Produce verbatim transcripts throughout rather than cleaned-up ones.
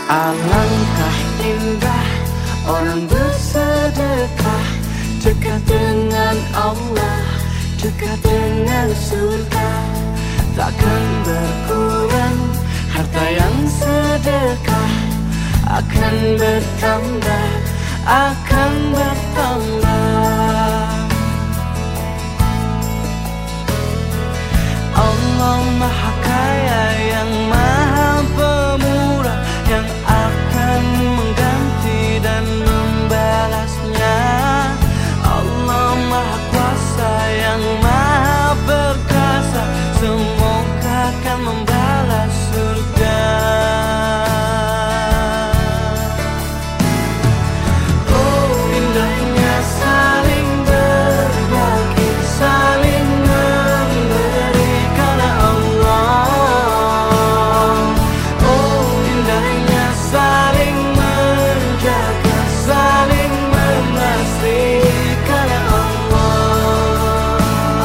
Alangkah indah orang bersedekah, dekat dengan Allah, dekat dengan surga. Takkan berkurang harta yang sedekah, akan bertambah, akan bertambah. Allah Maha Kaya yang Maha Pemurah, yang akan mengganti dan membalasnya. Allah Maha Kuasa yang Maha Perkasa, semoga akan membalas surga. Oh, indahnya saling berbagi, saling memberi karena Allah. Oh, indahnya saling menjaga, saling mengasihi karena Allah.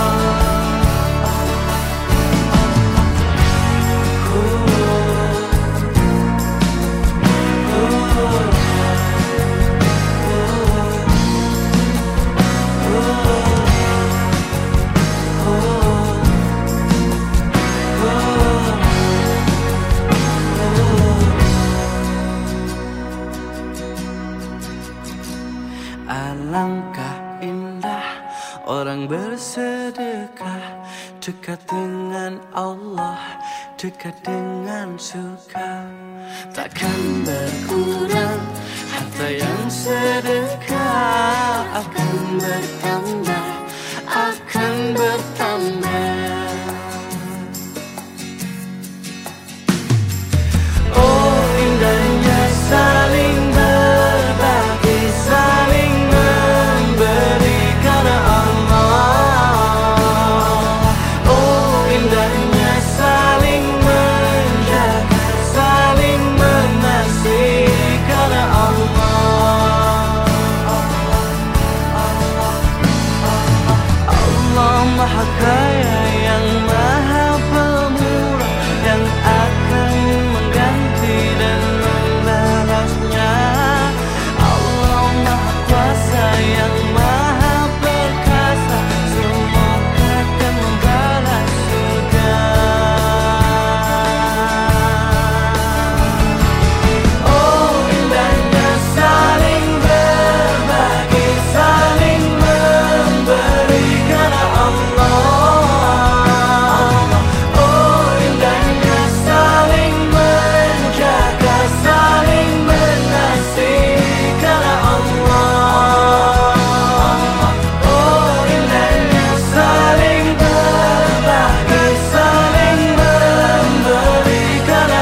Alangkah indah orang bersedekah, dekat dengan Allah, dekat dengan surga. Takkan berkurang harta yang sedekah, akan bertambah, akan bertambah. Oh, indahnya saling berbagi, saling memberi karena Allah. Oh, indahnya saling menjaga, saling mengasihi karena Allah. Allah Maha Kaya yang Maha Pemurah, yang akan mengganti dan membalasnya. Allah Maha Kuasa yang Maha Perkasa, semoga akan membalas surga. Oh, indahnya saling berbagi, saling memberi karena Allah. Oh, indahnya saling menjaga, saling mengasihi karena Allah. Oh, indahnya saling berbagi, saling memberi karena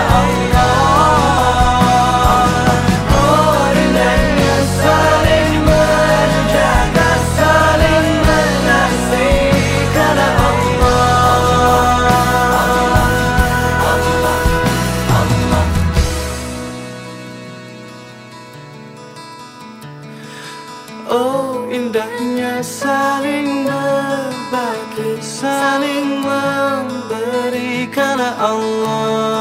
Allah. Oh, indahnya saling menjaga, saling mengasihi karena Allah. Oh, indahnya saling berbagi, saling memberi karena Allah.